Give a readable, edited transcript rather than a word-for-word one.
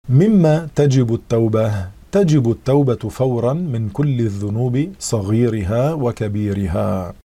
مما تجب التوبة: تجب التوبة فورا من كل الذنوب صغيرها وكبيرها.